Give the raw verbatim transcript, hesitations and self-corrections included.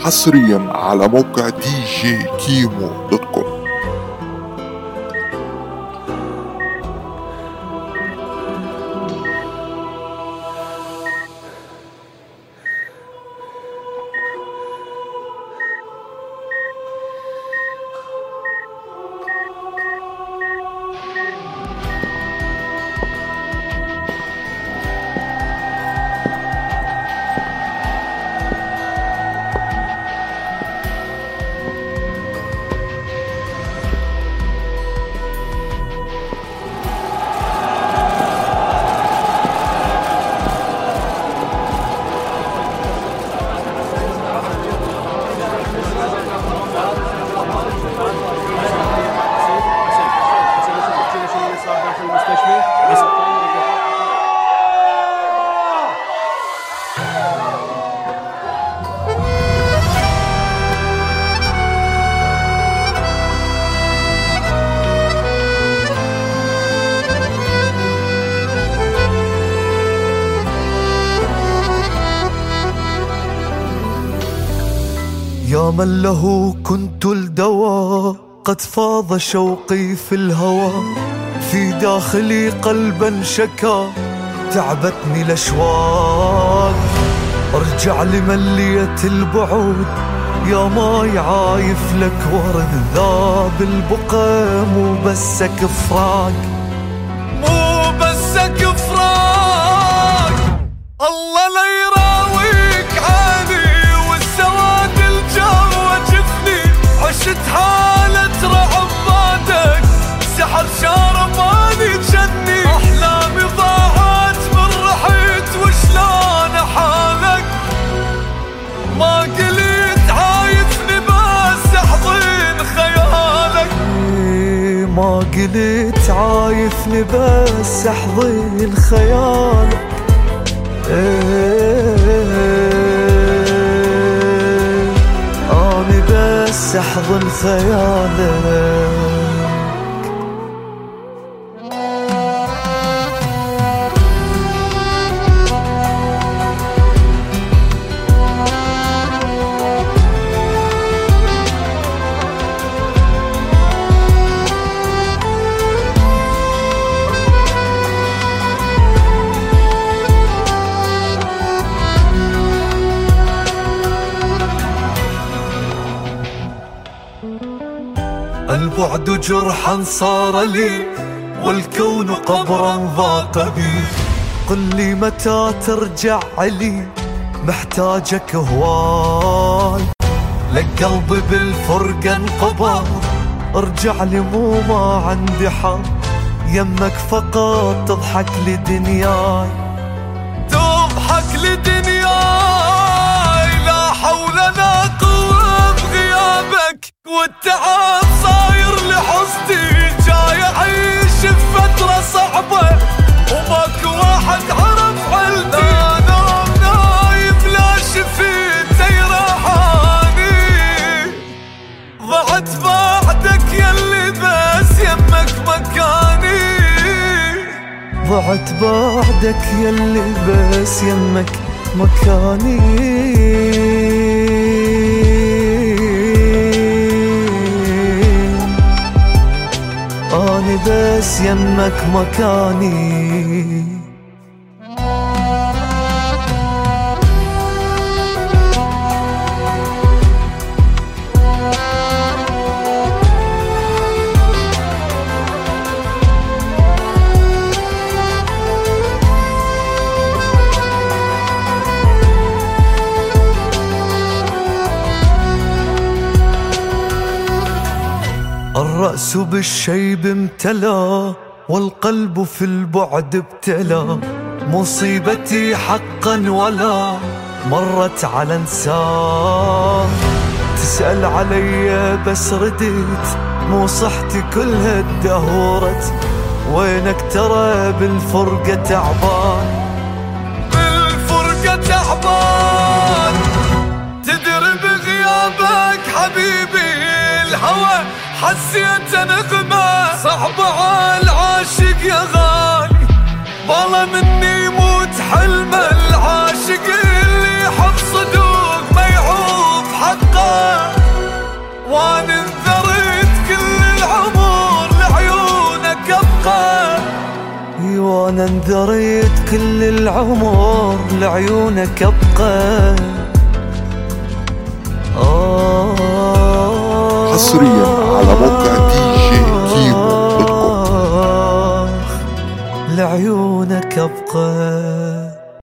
حصريا على موقع دي جي كيمو دوت كوم. يا من له كنت الدواء، قد فاض شوقي في الهوى، في داخلي قلبا شكا، تعبتني الأشواق. ارجع لملية البعود، يا ماي عايف لك ورد ذاب البقا، مو بسك فراق، مو بسك فراق. الله لا يراويك عاني والسواد الجو جفني، عشت حالة رعب بعدك، سحر شارماني جني، أحلامي ضاعت من رحيت وشلون حالك. ما قلت عايفني بس احضن خيالك، ما قلت عايفني بس احضن خيالك. اني بس احضن خيالك. البعد جرحا صار لي، والكون قبرا ضاق بي. قل لي متى ترجع لي، محتاجك هواي. لك قلبي بالفرقة انقبض، ارجع لي مو ما عندي حال، يمك فقط تضحك لي دنياي، تضحك لي دنياي. لا حول لا قوة بغيابك، والتعب صاير لحظتي، جاي اعيش بفترة صعبة، وماكو واحد عرف حالتي. لا نوم نايم لا شفيت زي راحاني، ضعت بعدك يلي بس يمك مكاني، ضعت بعدك يلي بس يمك مكاني. اني بس يمك مكاني. الرأس بالشيب امتلى، والقلب في البعد ابتلى، مصيبتي حقا ولا مرت على انسان. تسأل علي بس رديت، مو صحتي كلها ادهورت، وينك ترى بالفرقة تعبان، بالفرقة تعبان. تدري بغيابك حبيبي الهوى، حسيت نغمة صعبة عالعاشق يا غالي، بالا مني يموت حلم العاشق اللي حب صدوق ما يعوف حق وانا انذريت كل العمر لعيونك ابقى. حصريا على موقع دي جي كيمو دوت كوم. لعيونك ابقى.